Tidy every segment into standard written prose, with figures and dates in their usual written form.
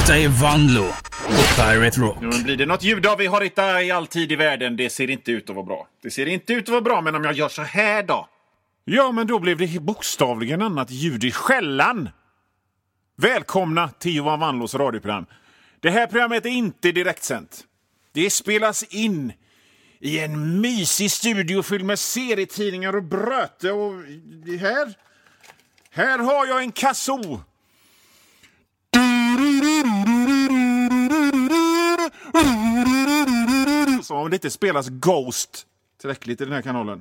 Detta är Vanlo på Pirate Rock. Nu blir det något ljud av vi har inte i all tid i världen. Det ser inte ut att vara bra. Det ser inte ut att vara bra, men om jag gör så här då? Ja, men då blev det bokstavligen annat ljud i skällan. Välkomna till Johan Vanlos radioprogram. Det här programmet är inte direktsänt. Det spelas in i en mysig studio fylld med serietidningar och bröte. Och här har jag en kasso. Så om det inte spelas Ghost tillräckligt i den här kanalen.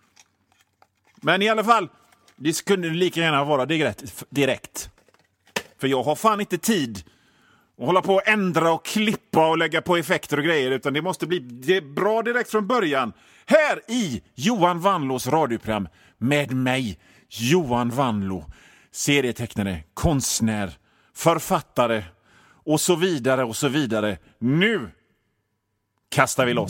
Men i alla fall, det skulle lika gärna vara direkt. För jag har fan inte tid att hålla på och ändra och klippa och lägga på effekter och grejer. Utan det måste bli bra direkt från början. Här i Johan Vanlos radioprogram med mig, Johan Vanlo. Serietecknare, konstnär, författare och så vidare och så vidare. Nu kastar vi loss.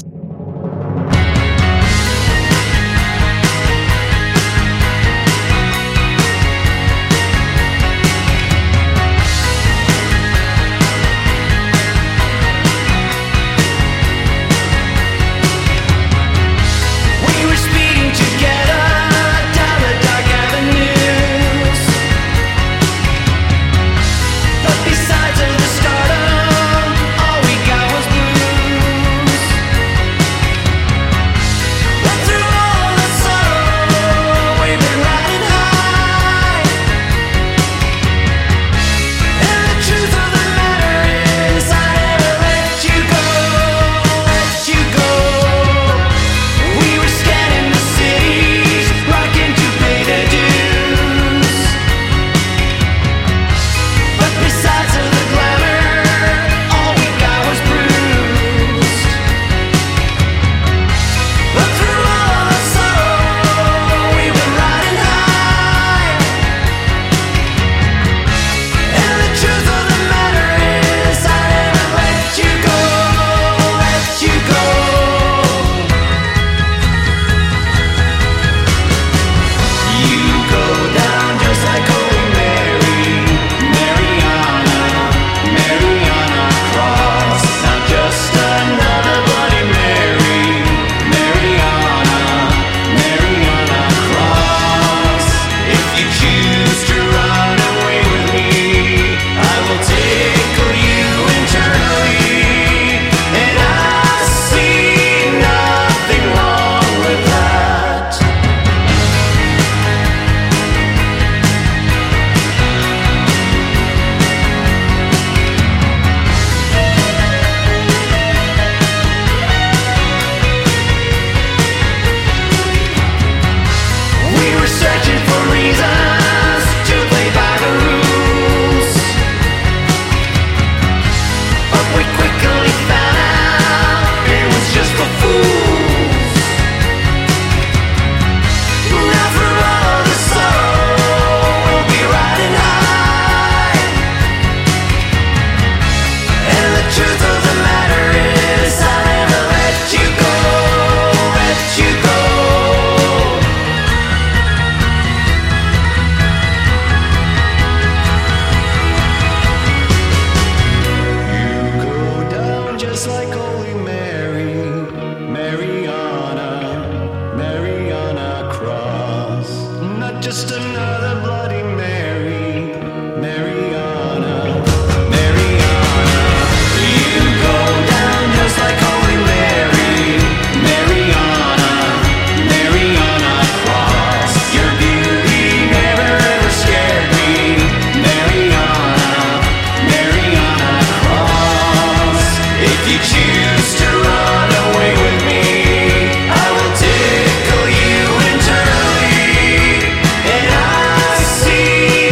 See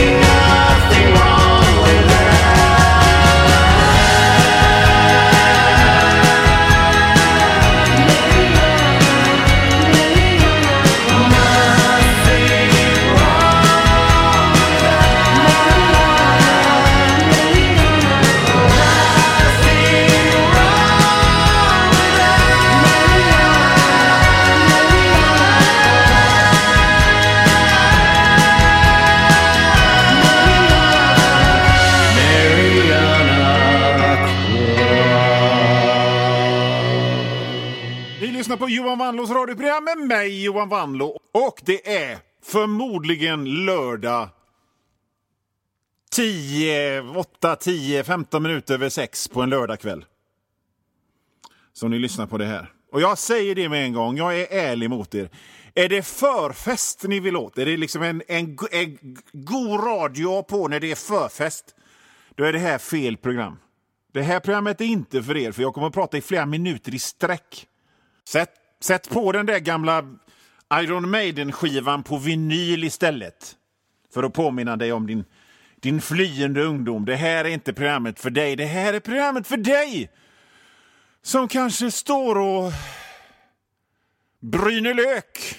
på Johan Wanlås radioprogram med mig, Johan Wanlå. Och det är förmodligen lördag 15 minuter över 6 på en lördagkväll. Så ni lyssnar på det här. Och jag säger det med en gång, jag är ärlig mot er. Är det förfest ni vill åt? Är det liksom en god radio på när det är förfest? Då är det här fel program. Det här programmet är inte för er, för jag kommer att prata i flera minuter i sträck. Sätt på den där gamla Iron Maiden-skivan på vinyl istället. För att påminna dig om din flyende ungdom. Det här är inte programmet för dig. Det här är programmet för dig som kanske står och bryner lök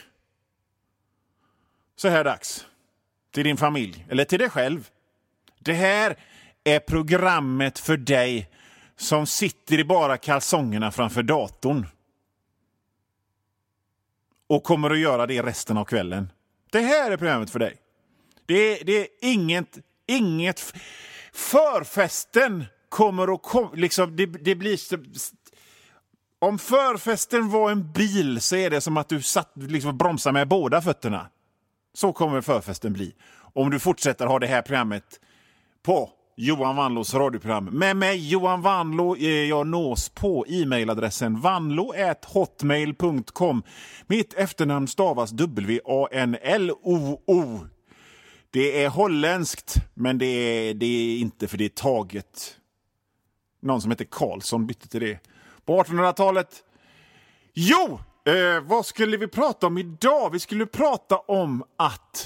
så här dags. Till din familj eller till dig själv. Det här är programmet för dig som sitter i bara kalsongerna framför datorn. Och kommer att göra det resten av kvällen. Det här är programmet för dig. Det är inget förfesten kommer att liksom det blir om förfesten var en bil så är det som att du satt liksom bromsar med båda fötterna. Så kommer förfesten bli. Om du fortsätter ha det här programmet på Johan Wanlås radioprogram. Med mig Johan Wanlå jag nås på e-mailadressen wanlo@hotmail.com. Mitt efternamn stavas W-A-N-L-O-O. Det är holländskt, men det är inte för det är taget. Någon som heter Karlsson bytte till det. På 1800-talet. Jo, vad skulle vi prata om idag? Vi skulle prata om att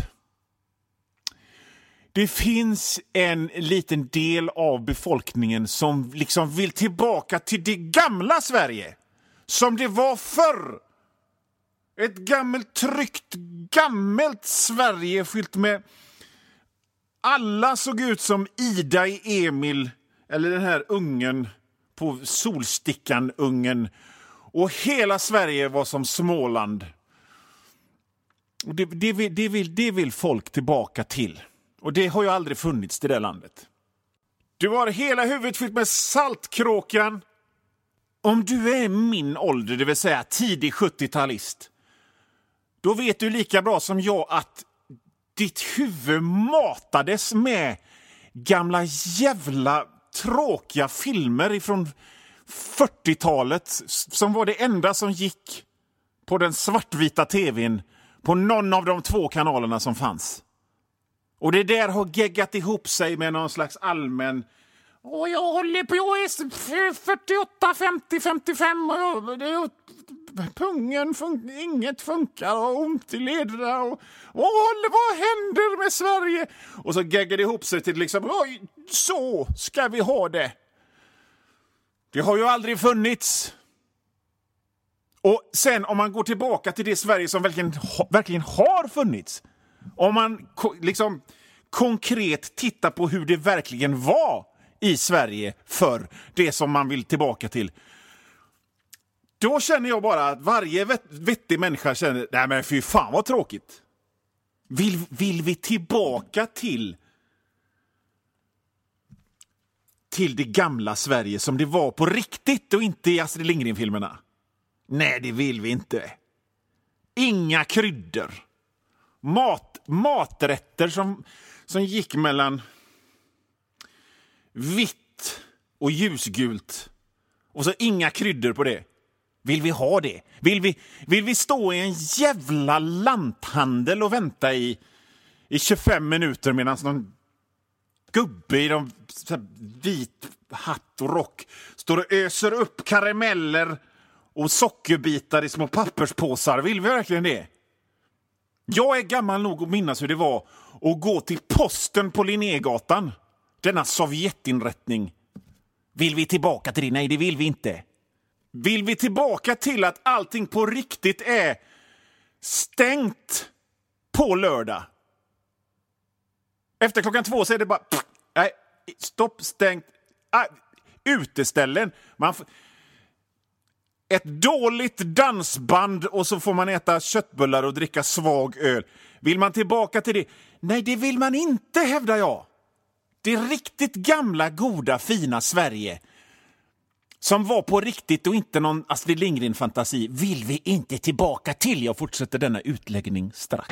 det finns en liten del av befolkningen som liksom vill tillbaka till det gamla Sverige. Som det var förr. Ett gammalt, tryggt, gammalt Sverige fyllt med... Alla såg ut som Ida i Emil, eller den här ungen på Solstickan-ungen. Och hela Sverige var som Småland. Och det vill folk tillbaka till. Och det har ju aldrig funnits i det landet. Du har hela huvudet fyllt med saltkråkan. Om du är min ålder, det vill säga tidig 70-talist, då vet du lika bra som jag att ditt huvud matades med gamla jävla tråkiga filmer ifrån 40-talet som var det enda som gick på den svartvita tvn på någon av de 2 kanalerna som fanns. Och det där har geggat ihop sig med någon slags allmän... Och jag håller på, jag är 48, 50, 55 och pungen inget funkar och ont i lederna och vad händer med Sverige? Och så geggar det ihop sig till liksom, så ska vi ha det. Det har ju aldrig funnits. Och sen om man går tillbaka till det Sverige som verkligen har funnits. Om man liksom konkret tittar på hur det verkligen var i Sverige för det som man vill tillbaka till. Då känner jag bara att varje vettig människa känner, nej men fy fan vad tråkigt. Vill vi tillbaka till det gamla Sverige som det var på riktigt och inte i Astrid Lindgren-filmerna? Nej, det vill vi inte. Inga kryddor. Maträtter som gick mellan vitt och ljusgult. Och så inga kryddor på det. Vill vi ha det? Vill vi stå i en jävla lanthandel och vänta i 25 minuter medan någon gubbe i vit hatt och rock står och öser upp karameller och sockerbitar i små papperspåsar? Vill vi verkligen det? Jag är gammal nog att minnas hur det var att gå till posten på Linnégatan. Denna Sovjetinrättning. Vill vi tillbaka till det? Nej, det vill vi inte. Vill vi tillbaka till att allting på riktigt är stängt på lördag? Efter klockan 2 så är det bara... Nej, stopp, stängt. Uteställen. Ett dåligt dansband och så får man äta köttbullar och dricka svag öl. Vill man tillbaka till det? Nej, det vill man inte, hävdar jag. Det riktigt gamla, goda, fina Sverige. som var på riktigt och inte någon Astrid Lindgren-fantasi, vill vi inte tillbaka till. Jag fortsätter denna utläggning strax.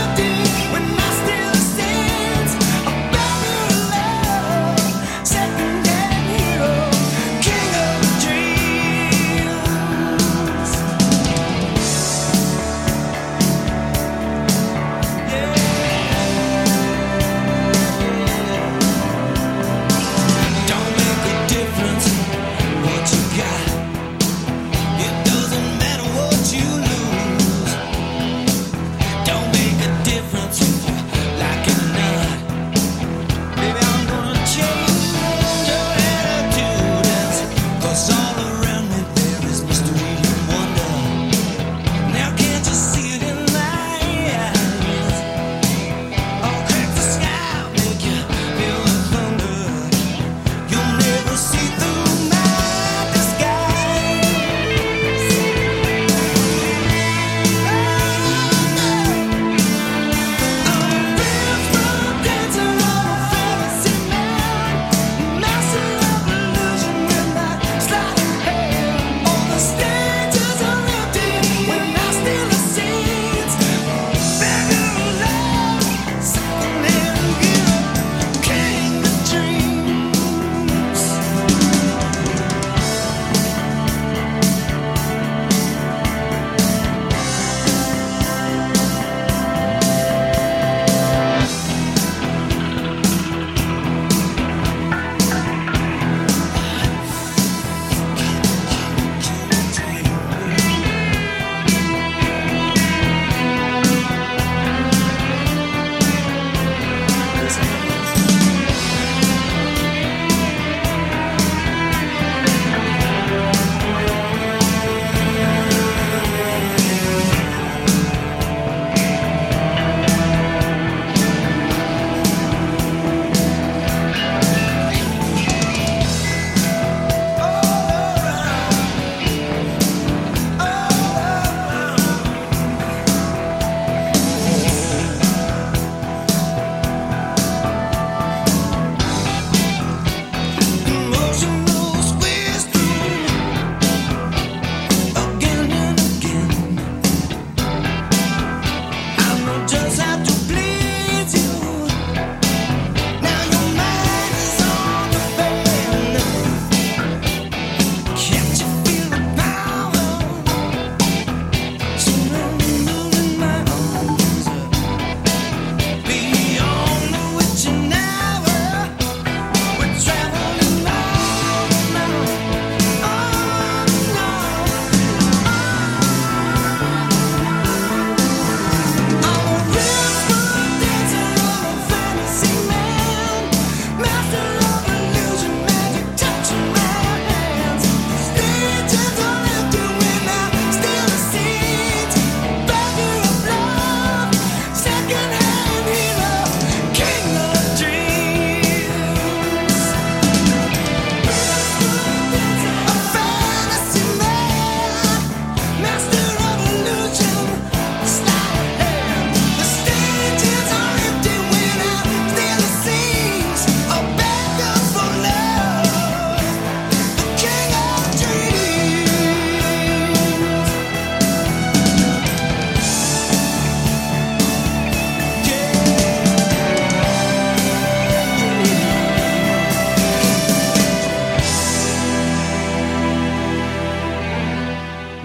Second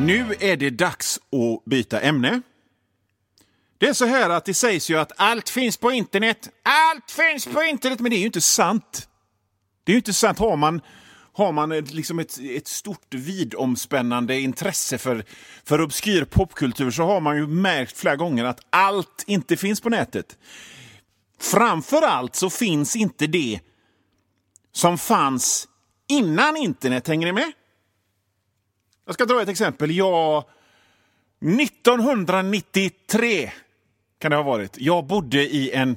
Nu är det dags att byta ämne. Det är så här att det sägs ju att allt finns på internet. Allt finns på internet, men det är ju inte sant. Det är ju inte sant. Har man liksom ett stort vidomspännande intresse för obskyr popkultur, så har man ju märkt flera gånger att allt inte finns på nätet. Framförallt så finns inte det som fanns innan internet. Hänger ni med? Jag ska dra ett exempel. 1993 kan det ha varit. Jag bodde i en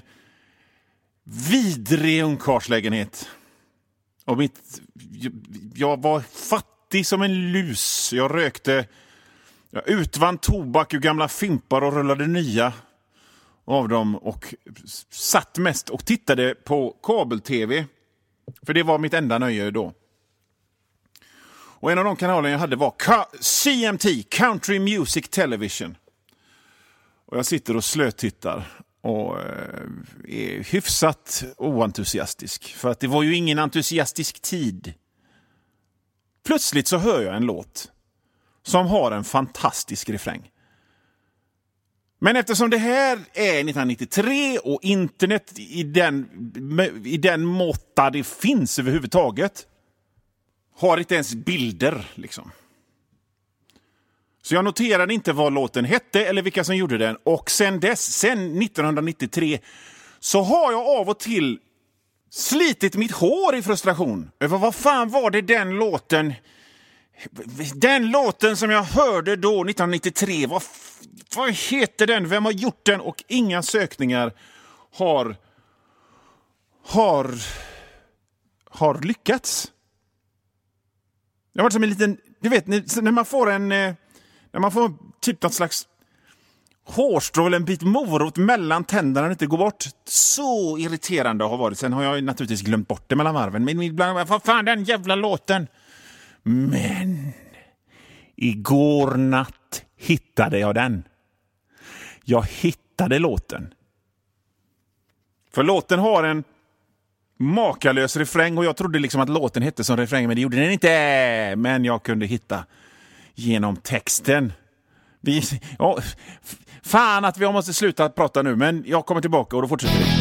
vidrig ungkarlslägenhet. Och jag var fattig som en lus. Jag utvann tobak ur gamla fimpar och rullade nya av dem. Och satt mest och tittade på kabel-tv. För det var mitt enda nöje då. Och en av de kanaler jag hade var CMT, Country Music Television. Och jag sitter och slötittar och är hyfsat oentusiastisk. För att det var ju ingen entusiastisk tid. Plötsligt så hör jag en låt som har en fantastisk refräng. Men eftersom det här är 1993 och internet i den måtta det finns överhuvudtaget, har inte ens bilder liksom. Så jag noterade inte vad låten hette eller vilka som gjorde den. Och sen 1993, så har jag av och till slitit mitt hår i frustration över vad fan var det den låten som jag hörde då 1993. Vad heter den? Vem har gjort den? Och inga sökningar har lyckats. Det har varit som en liten, du vet, när man får typ något slags hårstrå eller en bit morot mellan tänderna och inte går bort. Så irriterande har varit. Sen har jag naturligtvis glömt bort det mellan varven. Men ibland, vad fan, den jävla låten. Men igår natt hittade jag den. Jag hittade låten. För låten har en makalös refräng och jag trodde liksom att låten hette som refräng, men det gjorde den inte. Men jag kunde hitta genom texten. Fan att vi måste sluta prata nu, men jag kommer tillbaka och då fortsätter vi.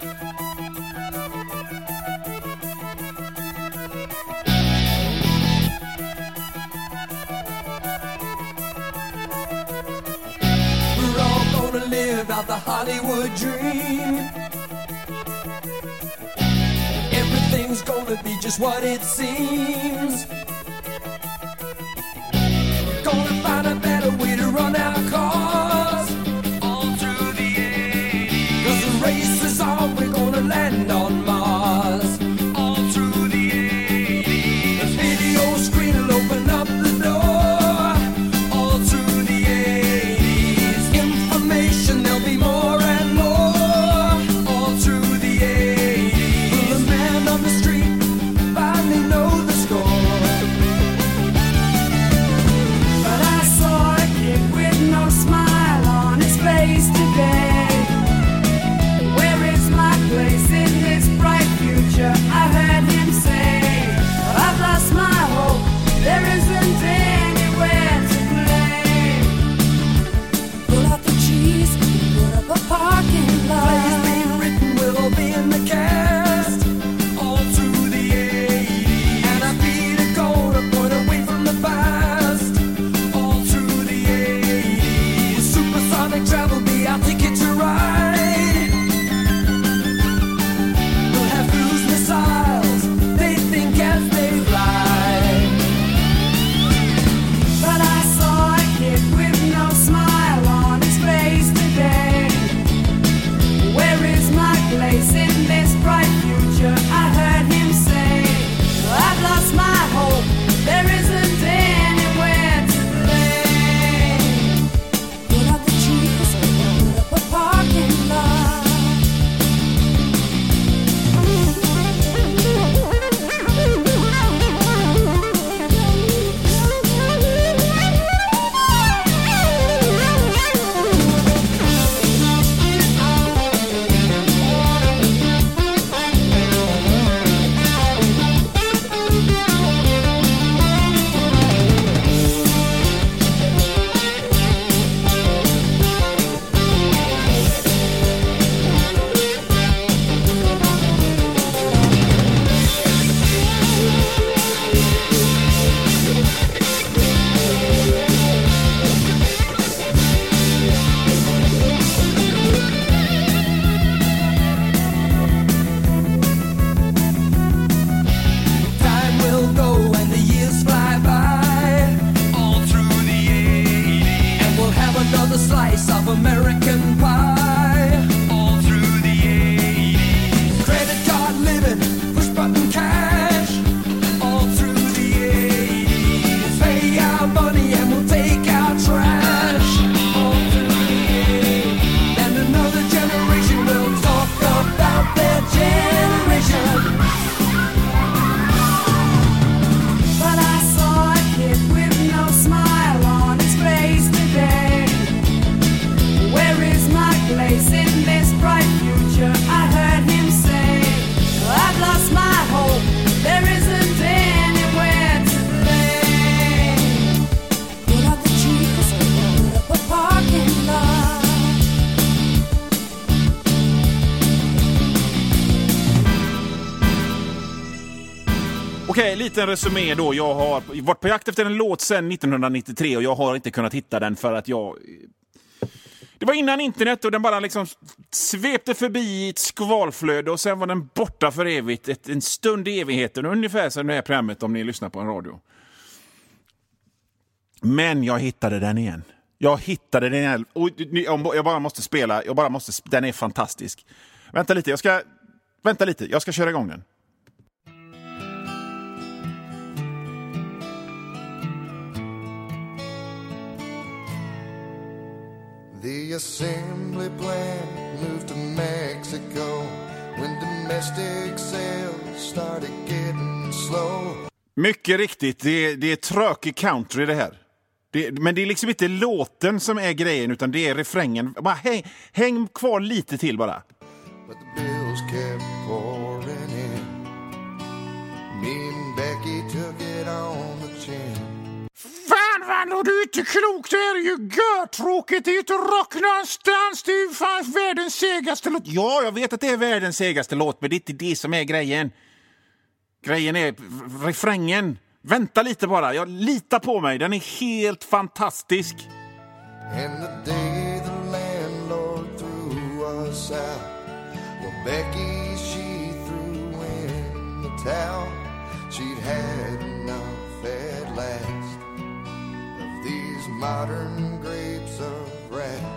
We're all gonna live out the Hollywood dream. Everything's gonna be just what it seems. Gonna find a better way to run our cars all through the 80s. 'Cause the race is on, we're gonna land on Mars all through the 80s. The video screen will open up the door all through the 80s. Information, there'll be more and more all through the 80s. Will the man on the street finally know the score? Okej, liten resumé då. Jag har varit på jakt efter en låt sedan 1993 och jag har inte kunnat hitta den för att jag... Det var innan internet och den bara liksom svepte förbi ett skvalflöde och sen var den borta för evigt. En stund i evigheten, ungefär som det här programmet om ni lyssnar på en radio. Men jag hittade den igen. Jag hittade den igen. Och jag bara måste spela. Den är fantastisk. Vänta lite, jag ska köra igång den. The assembly plant moved to Mexico when domestic sales started getting slow. Mycket riktigt, det är trökig country det här. Men det är liksom inte låten som är grejen utan det är refrängen. Bara häng kvar lite till bara. But the bills kept pouring in. Me and Becky took it on the chin. Fan, och du är inte klok. Det är ju görtråkigt. Det är ju inte rock någonstans. Det är ju fan världens segaste låt. Ja, jag vet att det är världens segaste låt, men det är inte det som är grejen. Grejen är refrängen. Vänta lite bara. Jag litar på mig. Den är helt fantastisk. And the day the landlord threw us out, well, Becky, she threw in the towel. She'd had enough at last of these modern grapes of wrath.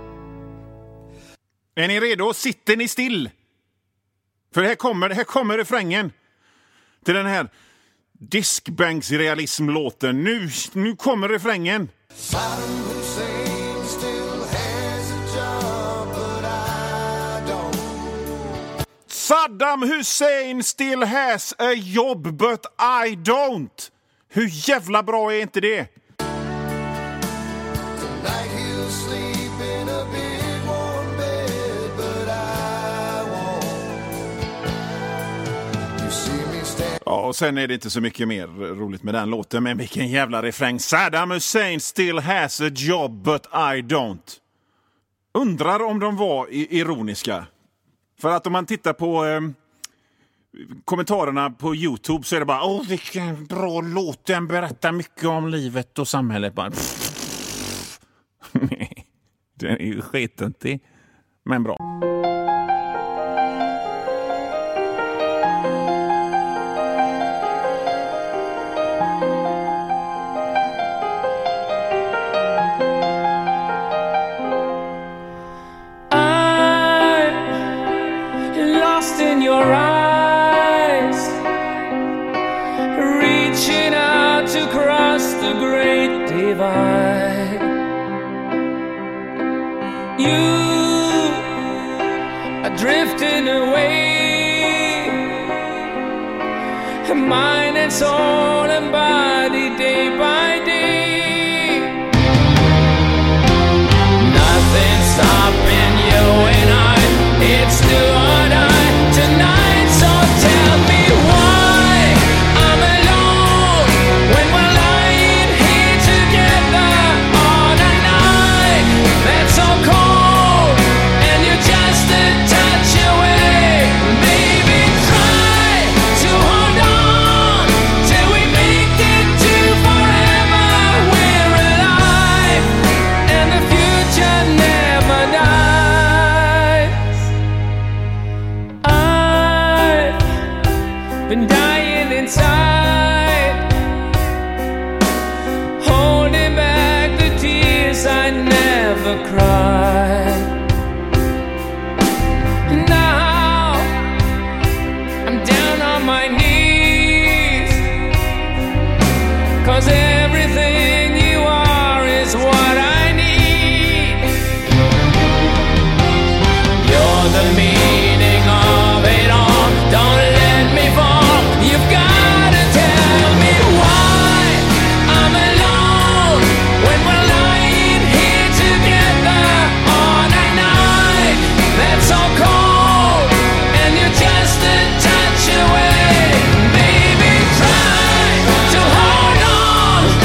Är ni redo? Sitter ni still? För här kommer refrängen till den här diskbänksrealismlåten. Nu kommer refrängen. Saddam Hussein still has a job, but I don't. Saddam Hussein still has a job, but I don't. Hur jävla bra är inte det? Tonight he'll sleep in a big warm bed, but I won't. You see me stand. Ja, och sen är det inte så mycket mer roligt med den låten, men vilken jävla refräng. Saddam Hussein still has a job, but I don't. Undrar om de var ironiska. För att om man tittar på kommentarerna på YouTube så är det bara vilken bra låt, den berättar mycket om livet och samhället. Bara, nej, den är ju skitig, men bra. In your eyes, reaching out to cross the great divide. You are drifting away, mind and soul and body, day by day. Nothing stopping you and I, it's do or die. Tonight, so tell me why I'm alone when we're lying here together on a night that's so cold and you're just a touch away. Baby, try to hold on till we make it to forever. We're alive and the future never dies. Been dying inside, holding back the tears I never cried. Now I'm down on my knees, 'cause everything you are is what I need. You're the meaning of it all. Don't let me fall. You've gotta tell me why I'm alone when we're lying here together on a night that's so cold and you're just a touch away. Baby, try to hold on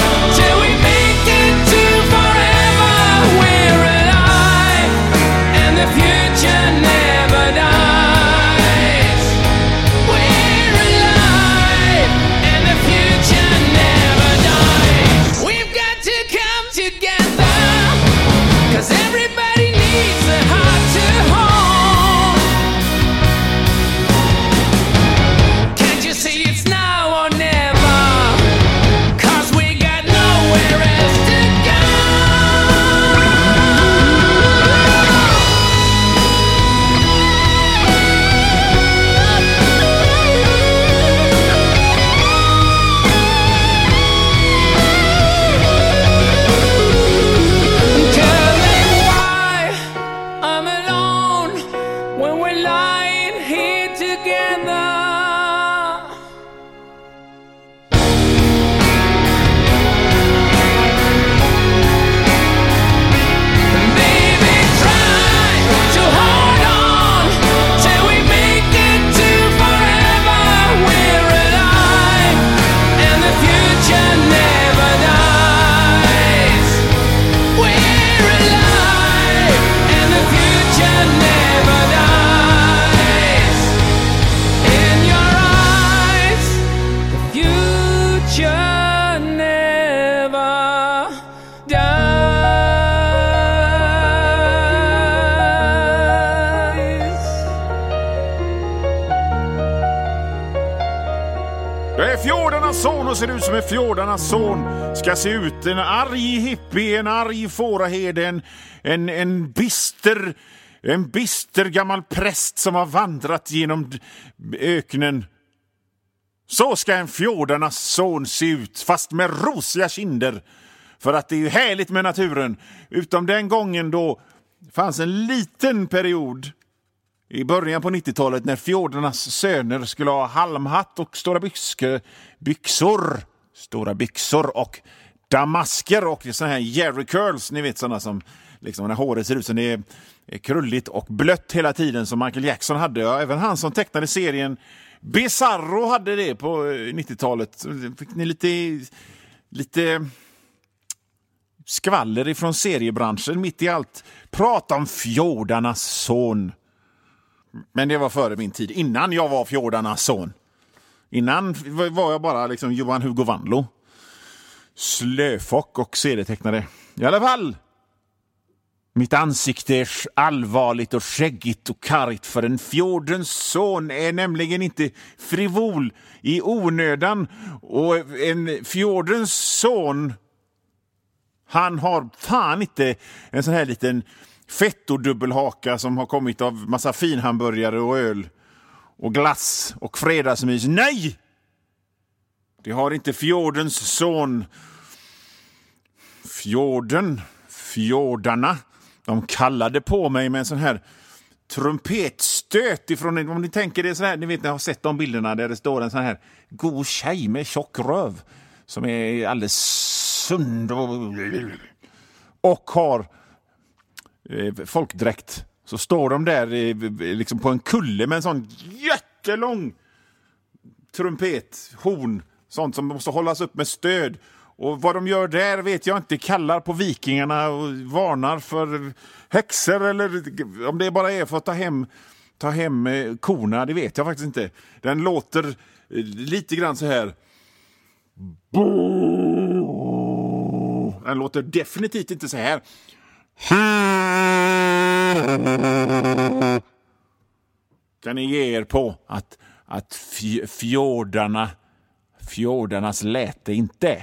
Jag är fjordarnas son och ser ut som en fjordarnas son ska se ut. En arg hippie, en arg fåraherde, en bister gammal präst som har vandrat genom öknen. Så ska en fjordarnas son se ut, fast med rosiga kinder. För att det är ju härligt med naturen. Utom den gången då fanns en liten period i början på 90-talet när fjordarnas söner skulle ha halmhatt och stora byxor och damasker och såna här Jerry curls, ni vet, såna som liksom när håret ser ut som det är krulligt och blött hela tiden som Michael Jackson hade. Ja, även han som tecknade serien Bizarro hade det på 90-talet. Fick ni lite skvaller ifrån seriebranschen mitt i allt. Prata om fjordarnas son. Men det var före min tid. Innan jag var fjordarnas son. Innan var jag bara liksom Johan Hugo Vanlo. Slöfock och serietecknare. I alla fall. Mitt ansikte är allvarligt och skäggigt och kargt, för en fjordens son är nämligen inte frivol i onödan. Och en fjordens son, han har fan inte en sån här liten fettodubbelhaka som har kommit av massa finhamburgare och öl och glass och fredagsmys. Nej! Det har inte fjordens son. Fjordarna, de kallade på mig med en sån här trumpetstöt ifrån, om ni tänker det så här, ni vet, jag har sett de bilderna där det står en sån här god tjej med tjock röv som är alldeles sund och har folkdräkt. Så står de där liksom på en kulle med en sån jättelång trumpethorn, sånt som måste hållas upp med stöd. Och vad de gör där vet jag inte. Kallar på vikingarna och varnar för häxor, eller om det bara är för att ta hem korna, det vet jag faktiskt inte. Den låter lite grann så här. Den låter definitivt inte så här. Kan ni ge er på att fjordarnas läte inte.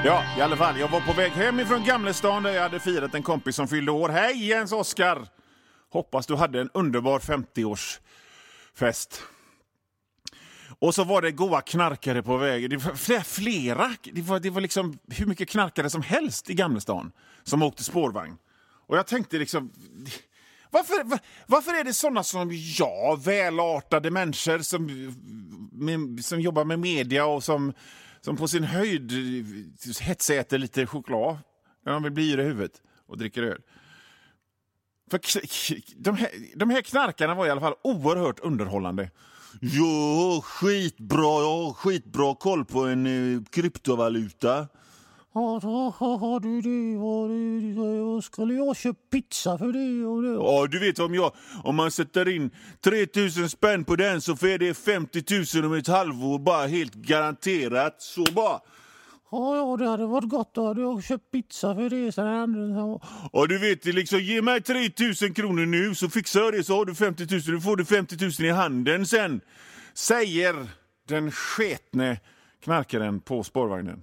Ja, i alla fall. Jag var på väg hem ifrån Gamlestan där jag hade firat en kompis som fyllde år. Hej Jens Oskar! Hoppas du hade en underbar 50-årsfest. Och så var det goa knarkare på vägen. Det var flera. Det var liksom hur mycket knarkare som helst i Gamlestan som åkte spårvagn. Och jag tänkte liksom... Varför är det sådana som jag, välartade människor som jobbar med media och som på sin höjd hetsäter lite choklad när de vill bli yra i huvudet och dricker öl? För de här knarkarna var i alla fall oerhört underhållande. Ja, skitbra. Jag har skitbra koll på en kryptovaluta. Ja, du skulle jag köpa pizza för det och det. Ja, du vet om man sätter in 3000 spänn på den så får det 50 000 om ett halvår, bara helt garanterat. Så bara. Ja, det hade varit gott då. Du har köpt pizza för det. Ja, du vet, liksom, ge mig 3000 kronor nu så fixar jag det, så har du 50 000. Du får du 50 000 i handen sen, säger den sketne knarkaren på spårvagnen.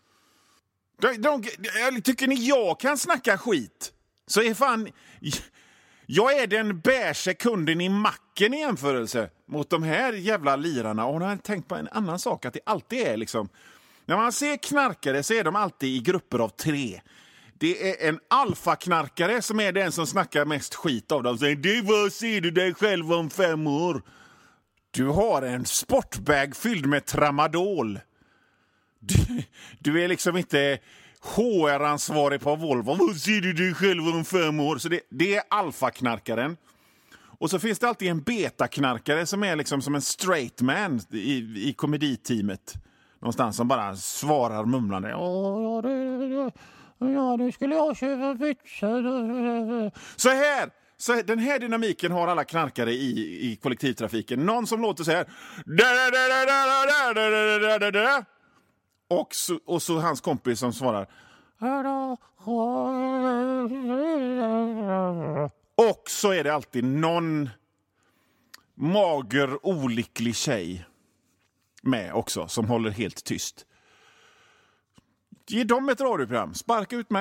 Tycker ni jag kan snacka skit? Så är fan... Jag är den bärse kunden i macken i jämförelse mot de här jävla lirarna. Och hon har tänkt på en annan sak, att det alltid är liksom... När man ser knarkare så är de alltid i grupper av 3. Det är en alfaknarkare som är den som snackar mest skit av dem. Säger, det var, ser du dig själv om 5 år? Du har en sportbag fylld med tramadol. Du är liksom inte HR-ansvarig på Volvo. Vad ser du dig själv om 5 år? Så det är alfaknarkaren. Och så finns det alltid en betaknarkare som är liksom som en straight man i komediteamet. Någonstans som bara svarar mumlande. Ja, nu skulle jag köpa pizza. Så den här dynamiken har alla knarkare i kollektivtrafiken. Någon som låter så här. Och så hans kompis som svarar. Och så är det alltid någon mager, olycklig tjej med också, som håller helt tyst. Ge dem ett radioprogram. Sparka ut mig.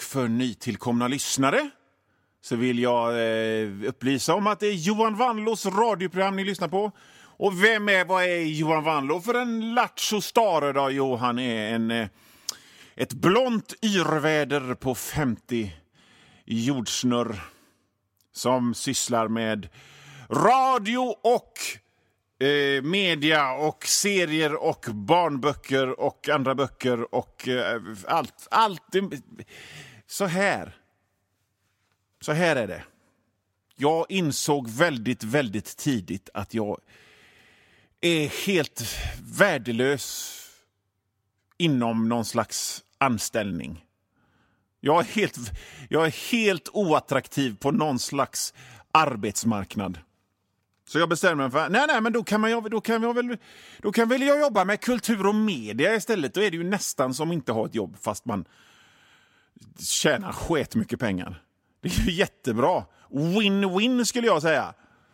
för nytillkomna lyssnare så vill jag upplysa om att det är Johan Vanlos radioprogram ni lyssnar på. Och vad är Johan Vanlo för en lattjo stare då? Jo, han är ett blont yrväder på 50 jordsnurr som sysslar med radio och media och serier och barnböcker och andra böcker och allt. Så här är det. Jag insåg väldigt, väldigt tidigt att jag är helt värdelös inom någon slags anställning. Jag är helt oattraktiv på någon slags arbetsmarknad. Så jag bestämde mig för nej, men då kan väl jag jobba med kultur och media istället. Då är det ju nästan som inte ha ett jobb fast man tjänar skit mycket pengar. Det är ju jättebra. Win-win skulle jag säga.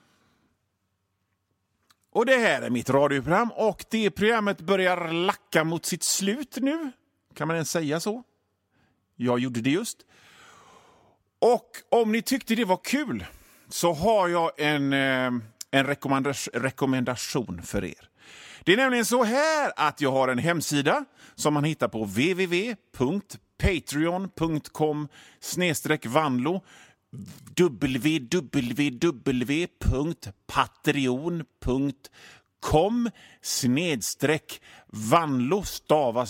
Och det här är mitt radioprogram och det programmet börjar lacka mot sitt slut nu. Kan man ens säga så? Jag gjorde det just. Och om ni tyckte det var kul så har jag en rekommendation för er. Det är nämligen så här att jag har en hemsida som man hittar på www.patreon.com/vanlo www.patreon.com/vanlo stavas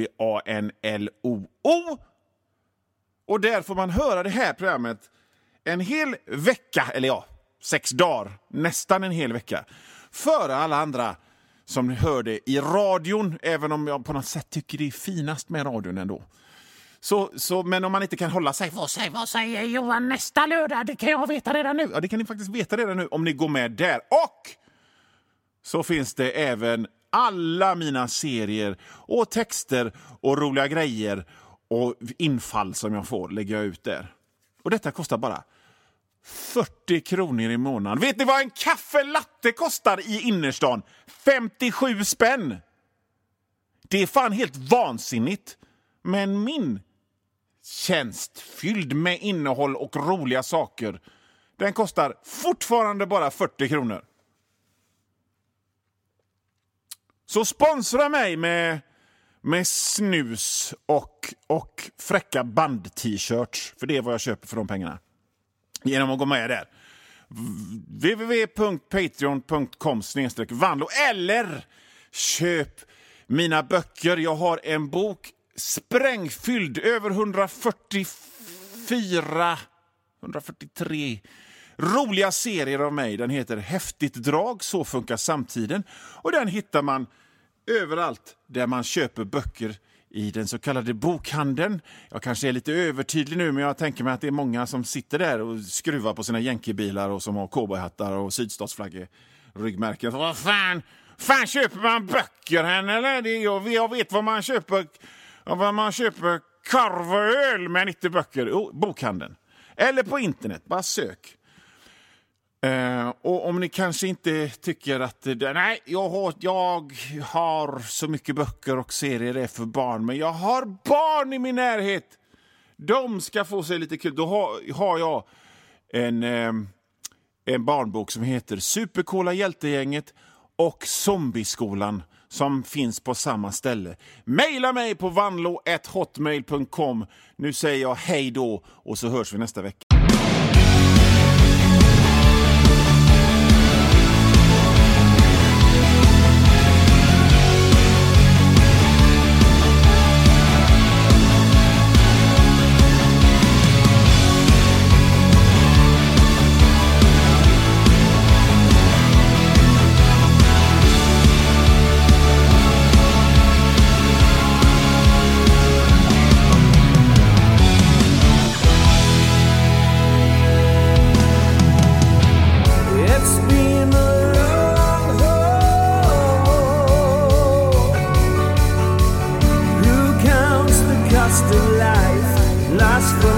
WANLOO. Och där får man höra det här programmet en hel vecka, eller 6 dagar, nästan en hel vecka, före alla andra som hör det i radion, även om jag på något sätt tycker det är finast med radion ändå. Men om man inte kan hålla sig, vad säger Johan nästa lördag? Det kan jag veta redan nu. Ja, det kan ni faktiskt veta redan nu om ni går med där. Och så finns det även alla mina serier och texter och roliga grejer och infall som jag får lägger jag ut där. Och detta kostar bara 40 kronor i månaden. Vet ni vad en kaffelatte kostar i innerstan? 57 spänn. Det är fan helt vansinnigt. Men min tjänst fylld med innehåll och roliga saker, den kostar fortfarande bara 40 kronor. Så sponsra mig med snus och fräcka band-t-shirts. För det är vad jag köper för de pengarna. Genom att gå med där. www.patreon.com/vanlo. Eller köp mina böcker. Jag har en bok sprängfylld över 143 roliga serier av mig. Den heter Häftigt drag, så funkar samtiden. Och den hittar man överallt där man köper böcker i den så kallade bokhandeln. Jag kanske är lite övertydlig nu, men jag tänker mig att det är många som sitter där och skruvar på sina jänkebilar och som har cowboyhattar och sydstatsflaggor ryggmärken. Vad fan köper man böcker här eller? Jag vet vad man köper. Vad man köper korv och öl med 90 böcker. Bokhandeln. Eller på internet. Bara sök. Och om ni kanske inte tycker att nej, jag har så mycket böcker och serier är för barn, men jag har barn i min närhet. De ska få sig lite kul. Då har jag en barnbok som heter Supercoola hjältegänget och Zombieskolan som finns på samma ställe. Maila mig på vanlo@hotmail.com. Nu säger jag hej då och så hörs vi nästa vecka. Lost for